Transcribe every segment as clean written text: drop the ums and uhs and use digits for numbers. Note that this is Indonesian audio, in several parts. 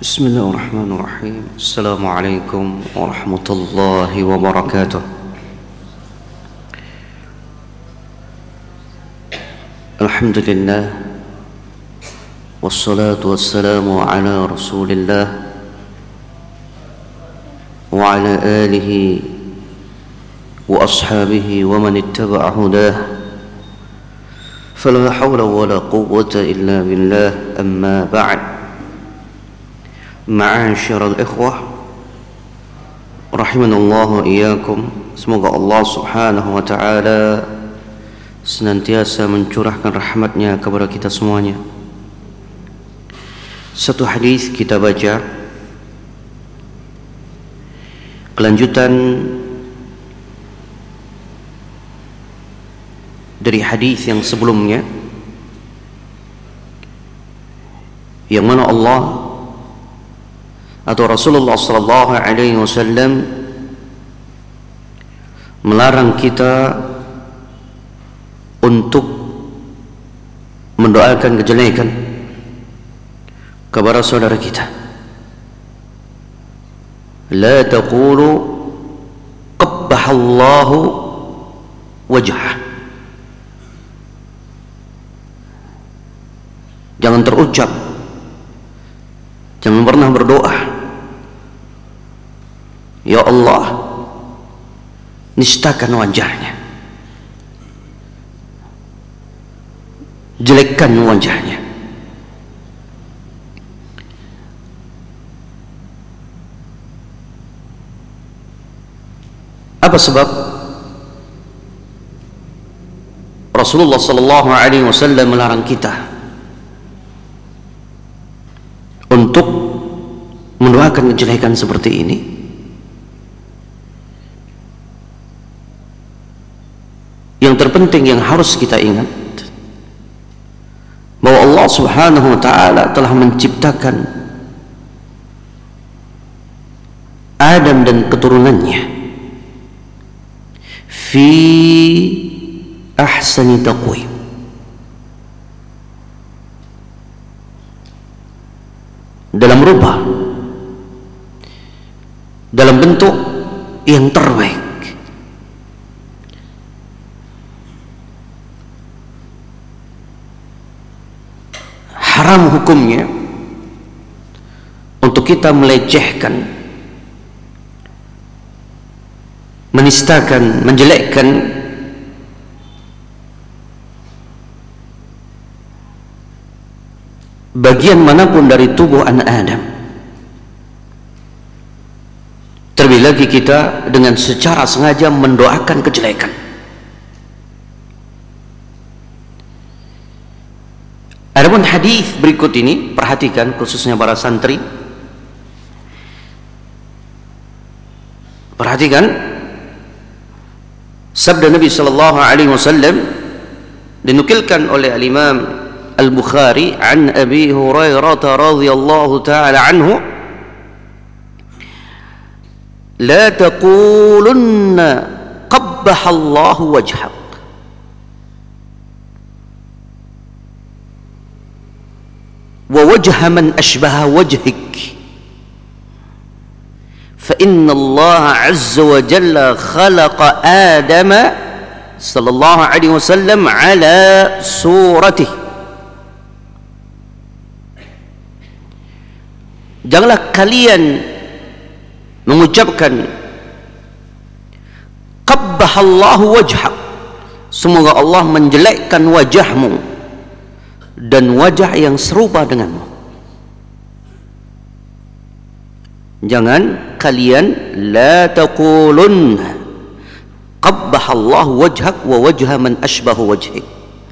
Bismillahirrahmanirrahim. Assalamualaikum warahmatullahi wabarakatuh. Alhamdulillah, wassalatu wassalamu ala rasulillah wa ala alihi wa ashabihi wa man ittaba'a hudah. Fala hawla wala quwwata illa billah, amma ba'd. Ma'asyiral ikhwah rahimanallahu wa iyyakum. Semoga Allah subhanahu wa ta'ala senantiasa mencurahkan rahmatnya kepada kita semuanya. Satu hadis kita baca, kelanjutan dari hadis yang sebelumnya, yang mana Allah atau Rasulullah sallallahu alaihi wasallam melarang kita untuk mendoakan kejelekan kepada saudara kita. La taqulu qabbahallahu wajhah. Jangan terucap, jangan pernah berdoa, ya Allah, nistakan wajahnya, jelekkan wajahnya. Apa sebab Rasulullah sallallahu alaihi wasallam melarang kita untuk mendoakan kejelekan seperti ini? Yang terpenting yang harus kita ingat bahwa Allah subhanahu wa ta'ala telah menciptakan Adam dan keturunannya fi ahsani taqwim, dalam rupa, dalam bentuk yang terbaik. Haram hukumnya untuk kita melecehkan, menistakan, menjelekkan bagian manapun dari tubuh anak Adam. Terlebih lagi kita dengan secara sengaja mendoakan kejelekan. Adapun hadis berikut ini, perhatikan khususnya para santri. Perhatikan sabda Nabi sallallahu alaihi wasallam, dinukilkan oleh al-Imam Al-Bukhari an Abi Hurairah radhiyallahu taala anhu, la taqulunna qabbahallahu wajhak wa wajha man ashbaha wajhik, fa inna Allah azza wa jalla khalaqa Adama sallallahu alaihi wasallam ala suratih. Janganlah kalian mengucapkan qabbahallahu wajhak, semoga Allah menjelekkan wajahmu dan wajah yang serupa denganmu. Jangan kalian la taqulun qabbahallahu wajhak wa wajha man ashbahu wajhik,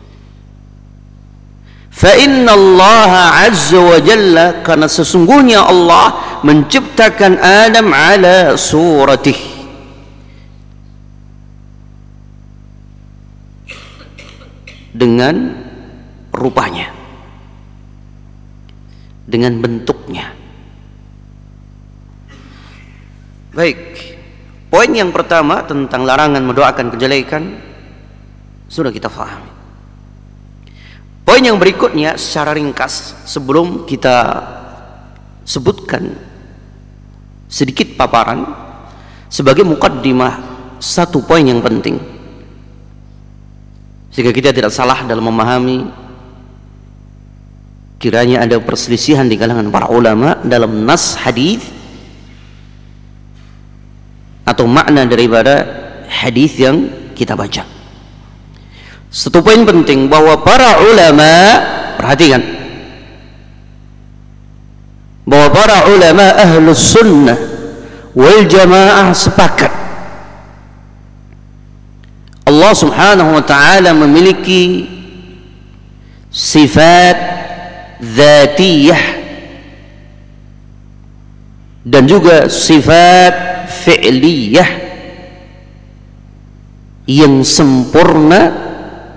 fa inna Allah azza wa jalla, karena sesungguhnya Allah menciptakan Adam ala suratih, dengan rupanya, dengan bentuknya. Baik, poin yang pertama tentang larangan mendoakan kejelekan sudah kita fahami. Poin yang berikutnya secara ringkas sebelum kita sebutkan sedikit paparan sebagai muqaddimah satu poin yang penting, sehingga kita tidak salah dalam memahami kiranya ada perselisihan di kalangan para ulama dalam nas hadis atau makna daripada hadis yang kita baca. Satu poin penting bahwa para ulama, perhatikan, bahwa para ulama ahlus sunnah wal jamaah sepakat Allah subhanahu wa ta'ala memiliki sifat dzatiyah dan juga sifat fi'liyah yang sempurna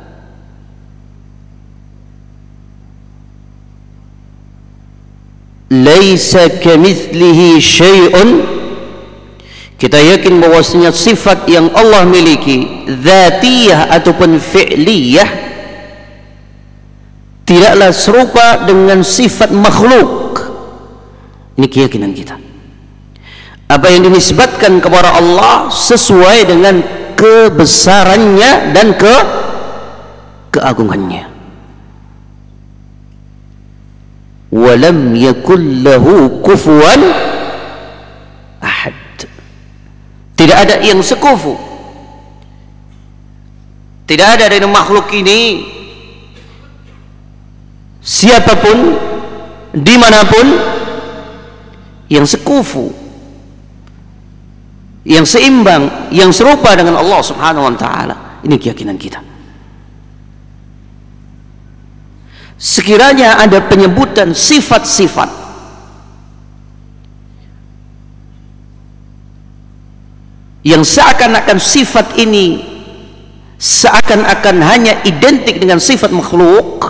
laisa kamitslihi syai'un. Kita yakin bahwasanya sifat yang Allah miliki dzatiyah ataupun fi'liyah tidaklah serupa dengan sifat makhluk. Ini keyakinan kita. Apa yang dinisbatkan kepada Allah sesuai dengan kebesarannya dan keagungannya. Walam yakul lahu kufuwan ahad. Tidak ada yang sekufu. Tidak ada dari makhluk ini siapapun dimanapun yang sekufu, yang seimbang, yang serupa dengan Allah subhanahu wa ta'ala. Ini keyakinan kita. Sekiranya ada penyebutan sifat-sifat yang seakan-akan sifat ini seakan-akan hanya identik dengan sifat makhluk,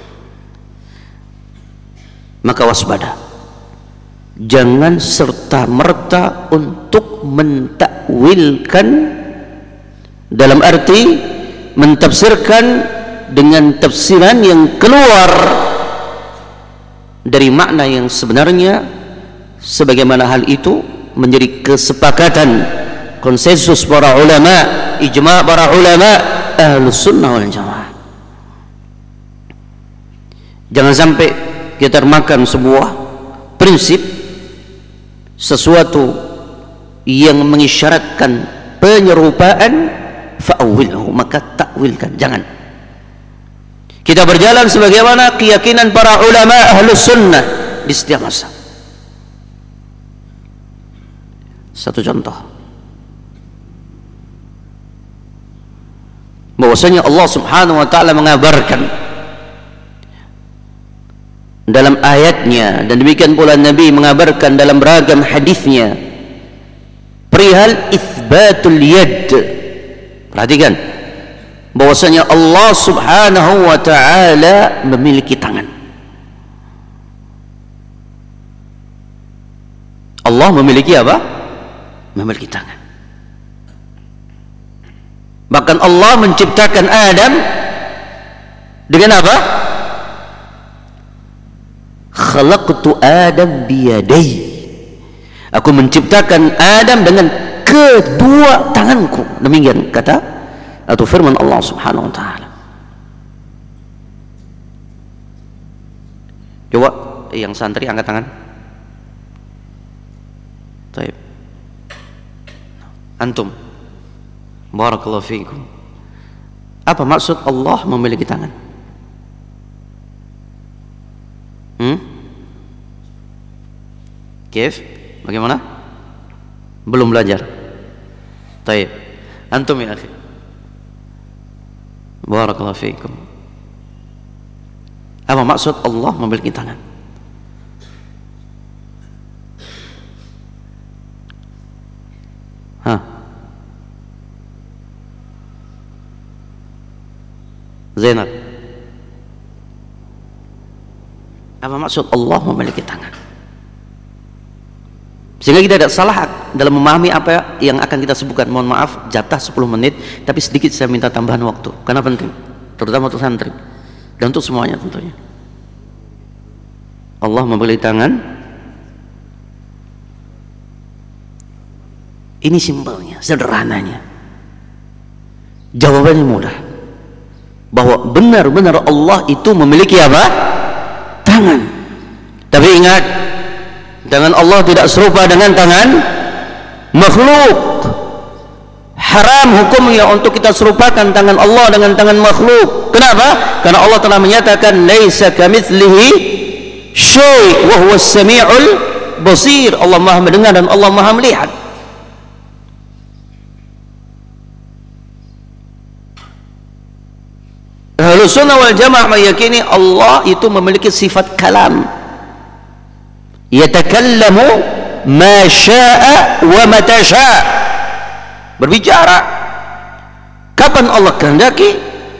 maka waspada, jangan serta-merta untuk mentakwilkan dalam arti mentafsirkan dengan tafsiran yang keluar dari makna yang sebenarnya, sebagaimana hal itu menjadi kesepakatan konsensus para ulama, ijma' para ulama ahlus sunnah wal jamaah. Jangan sampai kita termakan sebuah prinsip, sesuatu yang mengisyaratkan penyerupaan, fa'awilhu, maka takwilkan. Jangan. Kita berjalan sebagaimana keyakinan para ulama ahlus sunnah di setiap masa. Satu contoh, bahwasanya Allah subhanahu wa ta'ala mengabarkan dalam ayatnya, dan demikian pula Nabi mengabarkan dalam beragam hadisnya perihal itsbatul yad. Perhatikan bahwasanya Allah subhanahu wa ta'ala memiliki tangan. Allah memiliki apa? Memiliki tangan. Bahkan Allah menciptakan Adam dengan apa? Khalaqtu Adam biyadai. Aku menciptakan Adam dengan kedua tanganku. Demikian kata atau firman Allah subhanahu wa ta'ala. Coba yang santri angkat tangan. Baik. Antum, barakallahu fiikum. Apa maksud Allah memiliki tangan? Kif? Bagaimana? Belum belajar. Baik. Antum ya akhi, barakallahu fiikum. Apa maksud Allah memiliki tangan? Zainab, apa maksud Allah memiliki tangan? Sehingga kita tidak salah dalam memahami apa yang akan kita sebutkan. Mohon maaf, jatah 10 menit, tapi sedikit saya minta tambahan waktu karena penting, terutama untuk santri dan untuk semuanya tentunya. Allah memiliki tangan Ini simpelnya, sederhananya. Jawabannya mudah. Bahwa benar-benar Allah itu memiliki apa? Tangan. Tapi ingat, tangan Allah tidak serupa dengan tangan makhluk. Haram hukumnya untuk kita serupakan tangan Allah dengan tangan makhluk. Kenapa? Karena Allah telah menyatakan laisa kamitslihi syai' wa huwas samiul basir. Allah Maha mendengar dan Allah Maha melihat. Ahlus sunnah wal jamaah meyakini Allah itu memiliki sifat kalam. Yatakallamu ma syaa wa mata syaa. Berbicara kapan Allah kehendaki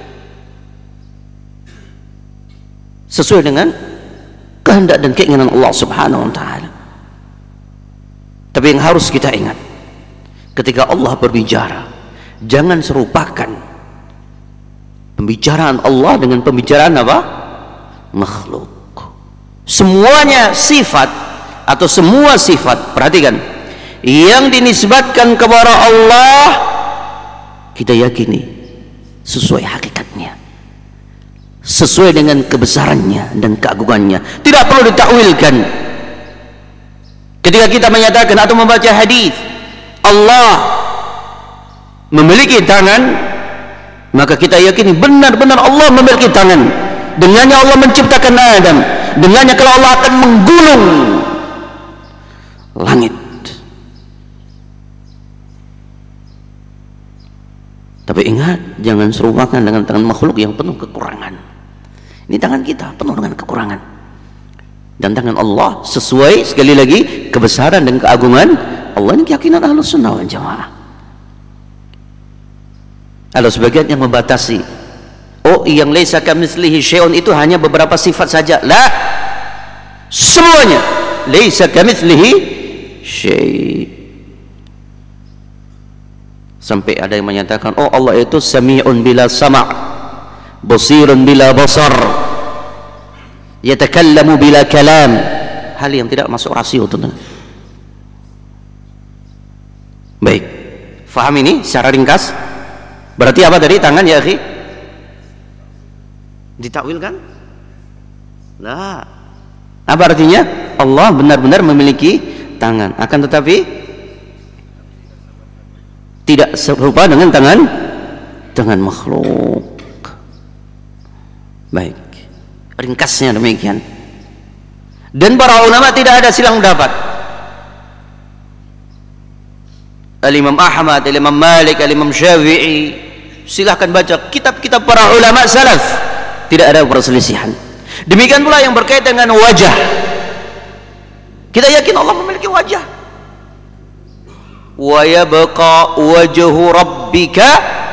sesuai dengan kehendak dan keinginan Allah Subhanahu wa taala. Tapi yang harus kita ingat, ketika Allah berbicara, jangan serupakan pembicaraan Allah dengan pembicaraan apa? Makhluk. Semuanya sifat atau semua sifat, perhatikan, yang dinisbatkan kepada Allah kita yakini sesuai hakikatnya, sesuai dengan kebesarannya dan keagungannya, tidak perlu ditakwilkan. Ketika kita menyatakan atau membaca hadis Allah memiliki tangan, maka kita yakini benar-benar Allah memiliki tangan. Dengannya Allah menciptakan Adam, dengannya kalau Allah akan menggulung langit. Tapi ingat, jangan serupakan dengan tangan makhluk yang penuh kekurangan. Ini tangan kita penuh dengan kekurangan, dan tangan Allah sesuai, sekali lagi, kebesaran dan keagungan Allah. Ini keyakinan Ahlus Sunnah wal Jamaah. Ada sebagian yang membatasi, oh yang laisa kamitslihi syai'un itu hanya beberapa sifat saja. La, semuanya laisa kamitslihi syai'. Sampai ada yang menyatakan, oh Allah itu sami'un bila sama', basirun bila basar, yatakallamu bila kalam. Hal yang tidak masuk rasio, teman. Baik, faham ini secara ringkas? Berarti apa tadi tangan ya akhi? Ditakwilkan? Lah. Apa artinya? Allah benar-benar memiliki tangan, akan tetapi tidak serupa dengan tangan makhluk. Baik. Ringkasnya demikian. Dan para ulama tidak ada silang pendapat. Al-Imam Ahmad, Al-Imam Malik, Al-Imam Syafi'i, silahkan baca kitab-kitab para ulama salaf, tidak ada perselisihan. Demikian pula yang berkaitan dengan wajah, kita yakin Allah memiliki wajah. Wa yabqa wajhu rabbika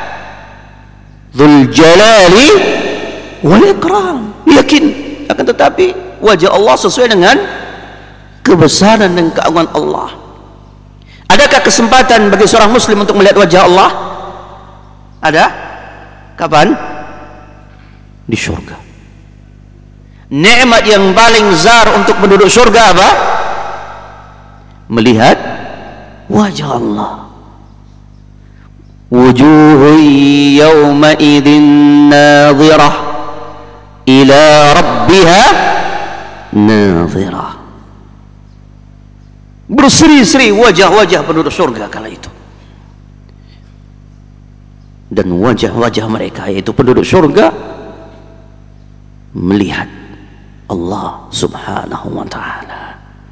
dzul jalali wal ikram. Yakin, akan tetapi wajah Allah sesuai dengan kebesaran dan keagungan Allah. Adakah kesempatan bagi seorang muslim untuk melihat wajah Allah? Ada? Kapan? Di surga. Nikmat yang paling besar untuk penduduk surga apa? Melihat wajah Allah. Wujuhun yawma idzin nadhirah ila rabbiha nadhirah. Berseri-seri wajah-wajah penduduk surga kala itu, dan wajah-wajah mereka yaitu penduduk surga melihat Allah Subhanahu wa ta'ala.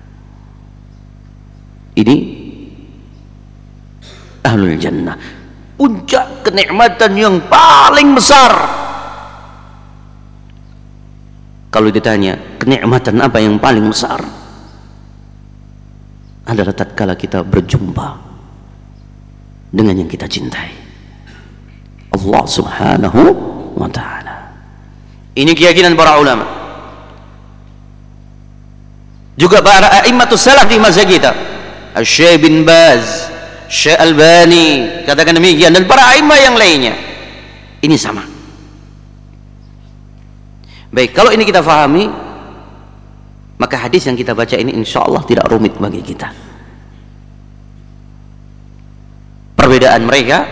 Ini ahlul jannah, puncak kenikmatan yang paling besar. Kalau ditanya kenikmatan apa yang paling besar, adalah tatkala kita berjumpa dengan yang kita cintai, Allah Subhanahu wa ta'ala. Ini keyakinan para ulama, juga para a'immatus salaf di masa kita, Syekh bin Baz, Syekh Albani, katakan demikian, dan para a'imah yang lainnya. Ini sama. Baik, kalau ini kita fahami, maka hadis yang kita baca ini insya Allah tidak rumit bagi kita. perbedaan mereka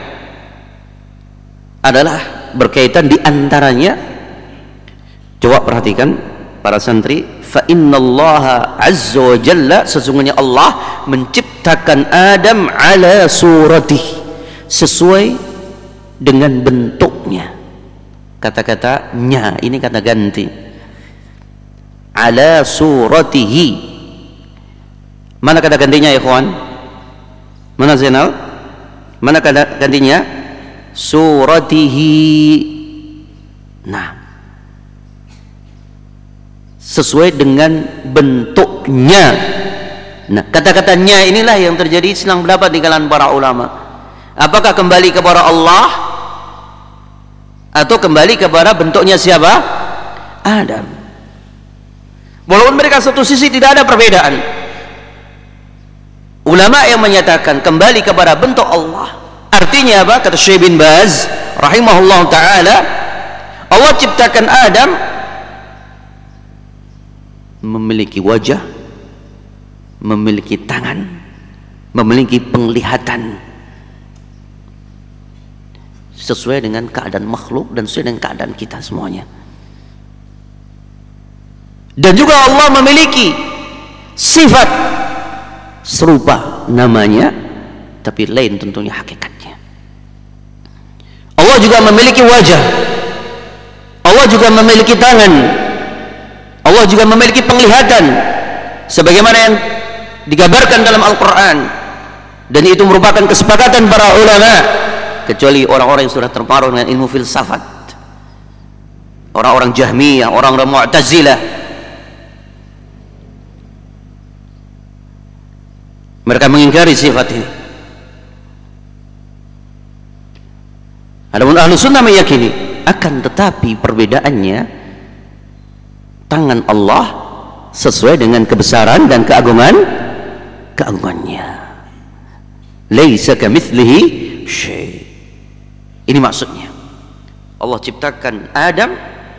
adalah berkaitan di antaranya, coba perhatikan para santri, fa innallaha azza wa jalla, sesungguhnya Allah menciptakan Adam ala suratih, sesuai dengan bentuknya. Kata-kata nya ini kata ganti, ala suratihi. Mana kata gantinya ya ikhwan? Mana Zainal? Mana kata gantinya? Suratihi. Nah, sesuai dengan bentuknya. Nah, kata-katanya inilah yang terjadi silang pendapat di kalangan para ulama. Apakah kembali kepada Allah atau kembali kepada bentuknya siapa? Adam. Walaupun mereka satu sisi tidak ada perbedaan. Ulama yang menyatakan kembali kepada bentuk Allah, artinya apa? Kata Syekh bin Baz rahimahullah ta'ala, Allah ciptakan Adam memiliki wajah, memiliki tangan, memiliki penglihatan, sesuai dengan keadaan makhluk dan sesuai dengan keadaan kita semuanya. Dan juga Allah memiliki sifat serupa namanya, tapi lain tentunya hakikatnya. Allah juga memiliki wajah, Allah juga memiliki tangan, Allah juga memiliki penglihatan, sebagaimana yang digambarkan dalam Al-Quran. Dan itu merupakan kesepakatan para ulama, kecuali orang-orang yang sudah terpengaruh dengan ilmu filsafat, orang-orang Jahmiyah, orang-orang Mu'tazilah. Mereka mengingkari sifat ini. Adapun ahlu sunnah meyakini, akan tetapi perbedaannya, tangan Allah sesuai dengan kebesaran dan keagungannya. Laisa kamitslihi syai'. Ini maksudnya. Allah ciptakan Adam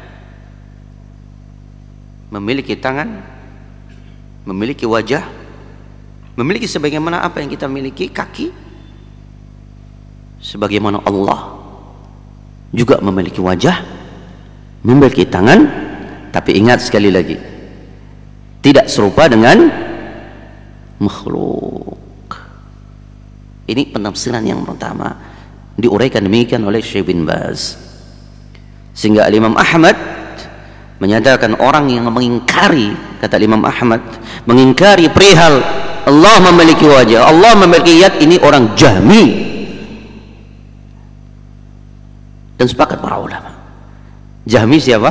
memiliki tangan, memiliki wajah, memiliki sebagaimana apa yang kita miliki, kaki, sebagaimana Allah juga memiliki wajah, memiliki tangan, tapi ingat sekali lagi, tidak serupa dengan makhluk. Ini penafsiran yang pertama, diuraikan demikian oleh Syekh bin Baz. Sehingga Imam Ahmad menyatakan orang yang mengingkari, kata Imam Ahmad, mengingkari perihal Allah memiliki wajah, Allah memiliki yad, ini orang Jahmi. Dan sepakat para ulama, Jahmi siapa?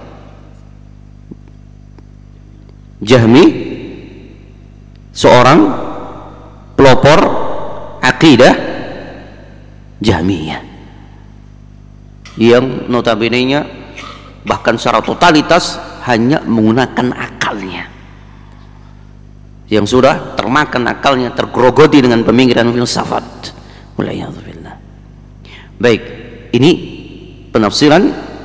Jahmi seorang pelopor akidah Jahmiyah yang notabene-nya bahkan secara totalitas hanya menggunakan akalnya, yang sudah termakan akalnya, tergerogoti dengan pemikiran filsafat. Waliyadzubillah. Baik, ini penafsiran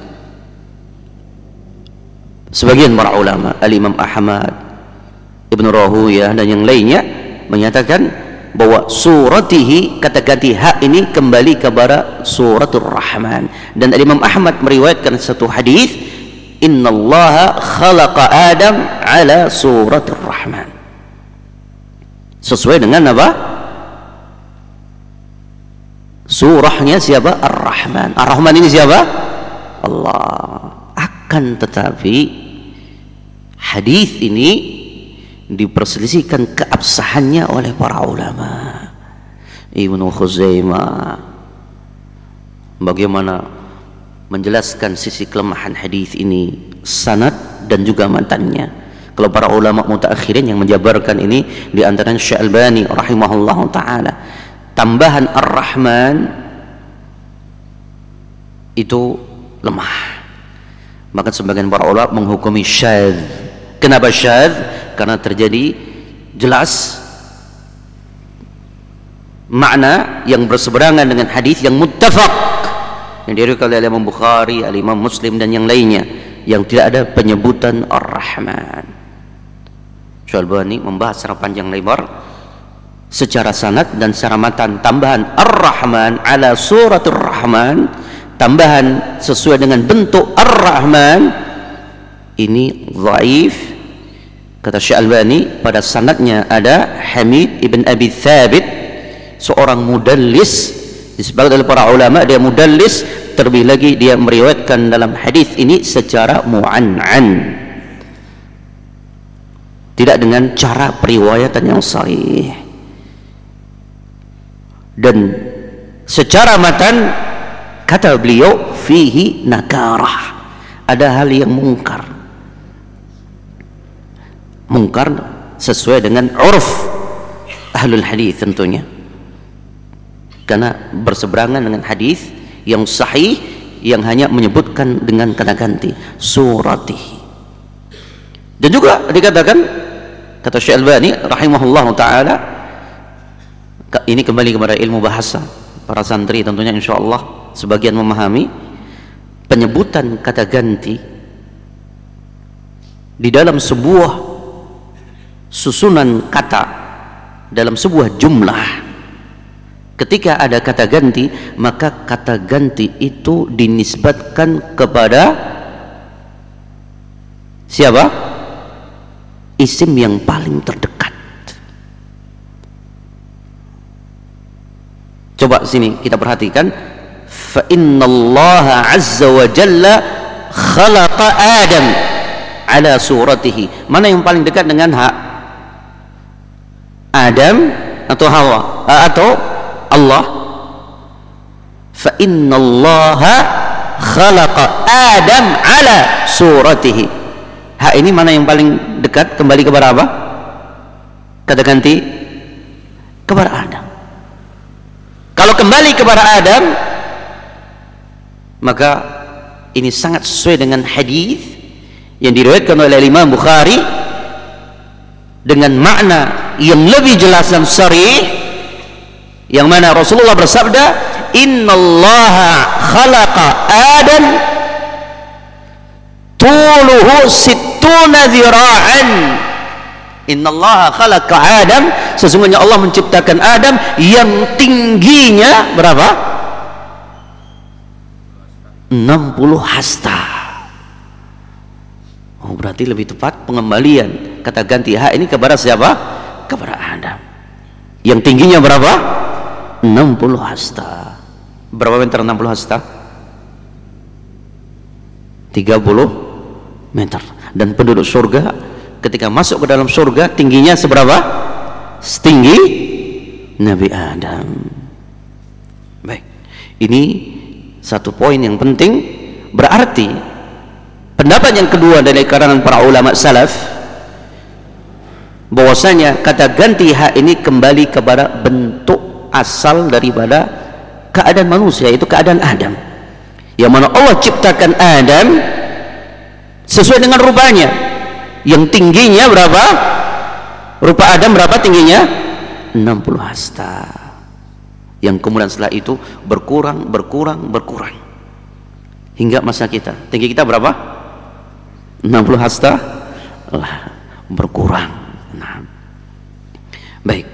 sebagian para ulama. Al-Imam Ahmad, Ibnu Rahuyah dan yang lainnya menyatakan bahwa suratihi, kata ganti hak ini kembali kepada suratul Rahman. Dan Imam Ahmad meriwayatkan satu hadis, innallaha khalaqa Adam ala suratul Rahman, sesuai dengan apa? Surahnya siapa? Ar-Rahman. Ar-Rahman ini siapa? Allah. Akan tetapi hadis ini diperselisihkan keabsahannya oleh para ulama. Ibnu Khuzaimah bagaimana menjelaskan sisi kelemahan hadis ini, sanad dan juga matannya. Kalau para ulama mutaakhirin yang menjabarkan ini, di antaranya Syekh Albani rahimahullah taala, tambahan Ar-Rahman itu lemah. Maka sebagian para ulama menghukumi syadz. Kenapa syadz? Karena terjadi jelas makna yang berseberangan dengan hadis yang muttafaq yang diriwayatkan oleh Imam Bukhari, Imam Muslim dan yang lainnya, yang tidak ada penyebutan Ar-Rahman. Syekh Albani membahas secara panjang lebar secara sanad dan secara matan tambahan Ar-Rahman ala suratul Rahman, tambahan sesuai dengan bentuk Ar-Rahman, ini dhaif. Kata Syekh Albani, pada sanadnya ada Hamid ibn Abi Thabit, seorang mudallis, disebut oleh para ulama dia mudallis, terlebih lagi dia meriwayatkan dalam hadis ini secara mu'an'an, tidak dengan cara periwayatan yang sahih. Dan secara matan kata beliau fihi nakarah, ada hal yang mungkar sesuai dengan urf ahlul hadis tentunya, karena berseberangan dengan hadis yang sahih yang hanya menyebutkan dengan kata ganti suratihi. Dan juga dikatakan, kata Syekh Albani rahimahullah taala, ini kembali kepada ilmu bahasa para santri tentunya insyaallah sebagian memahami, penyebutan kata ganti di dalam sebuah susunan kata, dalam sebuah jumlah, ketika ada kata ganti, maka kata ganti itu dinisbatkan kepada siapa? Isim yang paling terdekat. Coba sini kita perhatikan, fa innallaha azza wa jalla khalaqa Adam ala suratihi. Mana yang paling dekat dengan hak? Adam atau Hawa atau Allah? Fa innallaha khalaqa Adam ala suratihi. Hak ini mana yang paling dekat? Kembali kepada apa? Kata ganti kepada Adam. Kalau kembali kepada Adam, maka ini sangat sesuai dengan hadis yang diriwayatkan oleh Imam Bukhari dengan makna yang lebih jelas dan sharih, yang mana Rasulullah bersabda, innallaha khalaqa Adam tuluhu sittuna dhira'an. Innallaha khalaqa Adam, sesungguhnya Allah menciptakan Adam yang tingginya berapa? 60 hasta. Oh, berarti lebih tepat pengembalian kata ganti hak ini kepada siapa? Kepada Adam. Yang tingginya berapa? 60 hasta. Berapa meter 60 hasta? 30 meter. Dan penduduk surga ketika masuk ke dalam surga tingginya seberapa? Setinggi Nabi Adam. Baik, ini satu poin yang penting. Berarti pendapat yang kedua dari kalangan para ulama salaf, bahwasanya kata ganti hak ini kembali kepada bentuk asal daripada keadaan manusia, yaitu keadaan Adam, yang mana Allah ciptakan Adam sesuai dengan rupanya, yang tingginya berapa? Rupa Adam berapa tingginya? 60 hasta. Yang kemudian setelah itu berkurang hingga masa kita. Tinggi kita berapa? 60 hasta. Berkurang. Nah. Baik.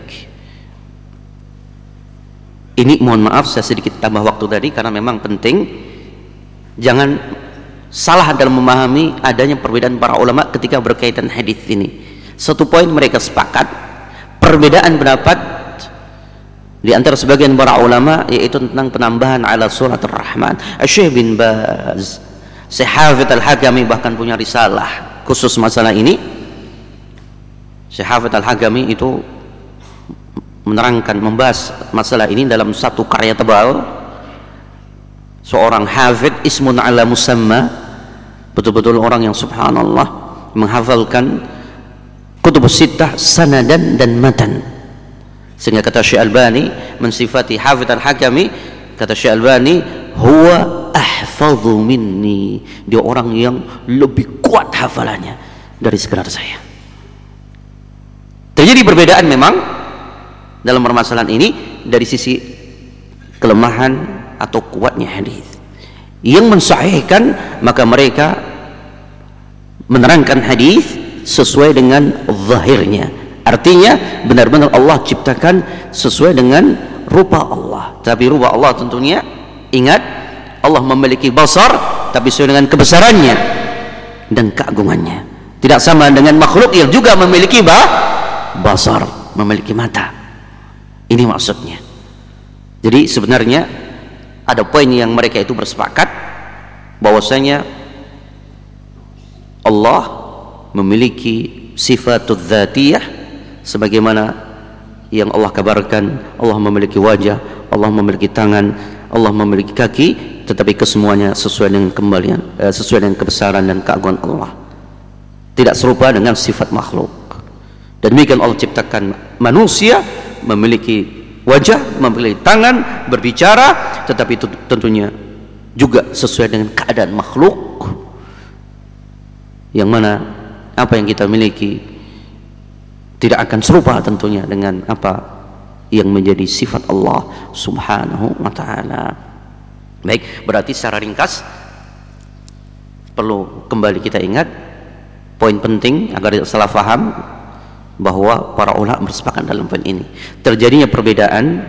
Ini mohon maaf saya sedikit tambah waktu tadi karena memang penting. Jangan salah dalam memahami adanya perbedaan para ulama ketika berkaitan hadis ini. Satu poin mereka sepakat, perbedaan pendapat di antara sebagian para ulama yaitu tentang penambahan ala surat Ar-Rahman. Syekh bin Baz, Syekh Hafidz Al-Hakami bahkan punya risalah khusus masalah ini. Syekh Hafidz Al-Hakami itu menerangkan, membahas masalah ini dalam satu karya tebal. Seorang hafidz ismun ala musamma, betul-betul orang yang subhanallah menghafalkan kutubus sittah sanadan dan matan, sehingga kata Syekh Albani mensifati Hafidz Al-Hakami, kata Syekh Albani, huwa ahfadhu minni, dia orang yang lebih kuat hafalannya dari sekedar saya. Terjadi perbedaan memang dalam permasalahan ini dari sisi kelemahan atau kuatnya hadis. Yang mensahihkan, maka mereka menerangkan hadis sesuai dengan zahirnya, Artinya benar-benar Allah ciptakan sesuai dengan rupa Allah. Tapi rupa Allah tentunya, ingat, Allah memiliki basar, tapi sesuai dengan kebesarannya dan keagungannya. Tidak sama dengan makhluk yang juga memiliki basar, memiliki mata. Ini maksudnya. Jadi sebenarnya ada poin yang mereka itu bersepakat bahwasanya Allah memiliki sifatul dzatiyah sebagaimana yang Allah kabarkan. Allah memiliki wajah, Allah memiliki tangan, Allah memiliki kaki, tetapi kesemuanya sesuai dengan kembalian, sesuai dengan kebesaran dan keagungan Allah. Tidak serupa dengan sifat makhluk. Dan demikian Allah ciptakan manusia memiliki wajah, memiliki tangan, berbicara, tetapi itu tentunya juga sesuai dengan keadaan makhluk, yang mana apa yang kita miliki tidak akan serupa tentunya dengan apa yang menjadi sifat Allah subhanahu wa ta'ala. Baik, berarti secara ringkas perlu kembali kita ingat poin penting agar tidak salah faham, bahwa para ulama bersepakat dalam poin ini. Terjadinya perbedaan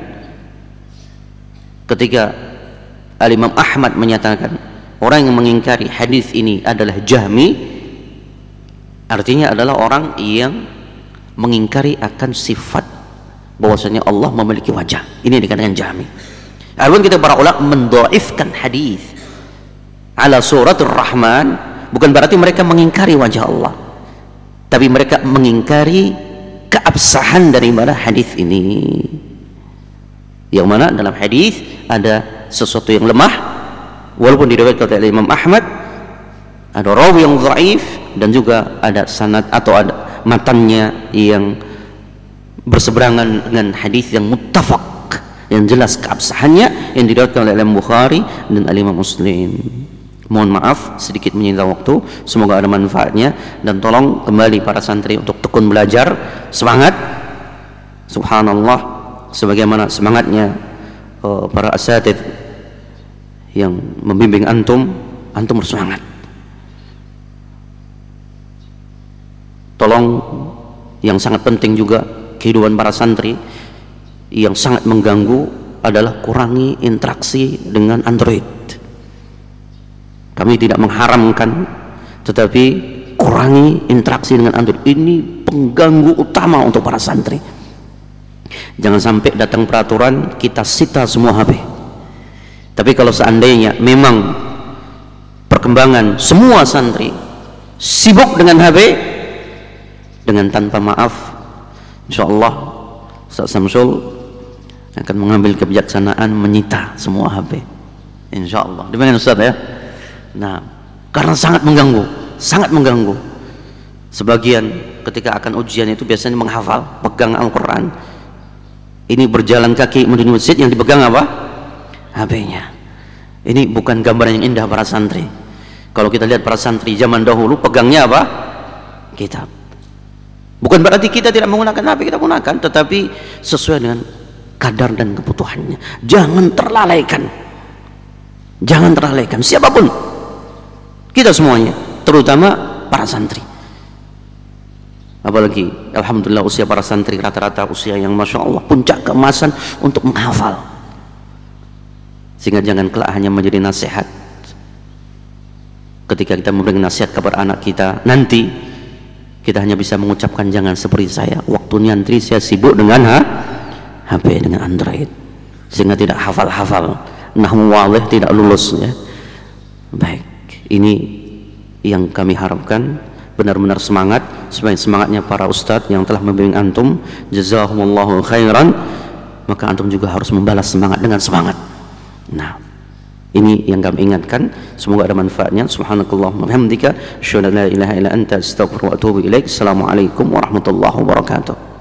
ketika Al-Imam Ahmad menyatakan orang yang mengingkari hadis ini adalah Jahmi, artinya adalah orang yang mengingkari akan sifat bahwasanya Allah memiliki wajah. Ini dikatakan Jahmi. Adapun kita para ulama mendhaifkan hadis ala suratul Rahman, bukan berarti mereka mengingkari wajah Allah, tapi mereka mengingkari keabsahan daripada hadis ini, yang mana dalam hadis ada sesuatu yang lemah walaupun diriwayatkan oleh Imam Ahmad, ada rawi yang dhaif, dan juga ada sanad atau ada matannya yang berseberangan dengan hadis yang muttafaq, yang jelas keabsahannya, yang diriwayatkan oleh Imam Bukhari dan Imam Muslim. Mohon maaf sedikit menyita waktu, semoga ada manfaatnya, dan tolong kembali para santri untuk tekun belajar, semangat. Subhanallah, sebagaimana semangatnya para asatidz yang membimbing antum bersemangat. Tolong, yang sangat penting juga kehidupan para santri yang sangat mengganggu adalah kurangi interaksi dengan Android. Kami tidak mengharamkan, tetapi kurangi interaksi dengan Android. Ini pengganggu utama untuk para santri. Jangan sampai datang peraturan kita sita semua HP. Tapi kalau seandainya memang perkembangan semua santri sibuk dengan HP, dengan tanpa maaf, insyaallah Ustaz Samsul akan mengambil kebijaksanaan menyita semua HP, insyaallah. Demikian Ustaz ya. Nah, karena sangat mengganggu. Sebagian ketika akan ujian itu biasanya menghafal, pegang Al-Quran. Ini berjalan kaki menuju masjid, yang dipegang apa? HP-nya. Ini bukan gambaran yang indah para santri. Kalau kita lihat para santri zaman dahulu pegangnya apa? Kitab. Bukan berarti kita tidak menggunakan HP, kita gunakan, tetapi sesuai dengan kadar dan kebutuhannya. Jangan terlalaikan siapapun, kita semuanya, terutama para santri. Apalagi alhamdulillah usia para santri rata-rata usia yang masya Allah puncak keemasan untuk menghafal, sehingga jangan kelak hanya menjadi nasihat. Ketika kita memberi nasihat kepada anak kita, nanti kita hanya bisa mengucapkan, jangan seperti saya, waktu nyantri saya sibuk dengan HP, dengan Android, sehingga tidak hafal-hafal, nahwu wadih tidak lulus ya. Baik, ini yang kami harapkan, benar-benar semangat semangatnya para ustadz yang telah membimbing antum, jazakumullahu khairan. Maka antum juga harus membalas semangat dengan semangat. Nah, ini yang kami ingatkan, semoga ada manfaatnya. Subhanakallahumma wa bihamdika, asyhadu an la ilaha illa anta, astaghfiruka wa atubu ilaik. Assalamualaikum warahmatullahi wabarakatuh.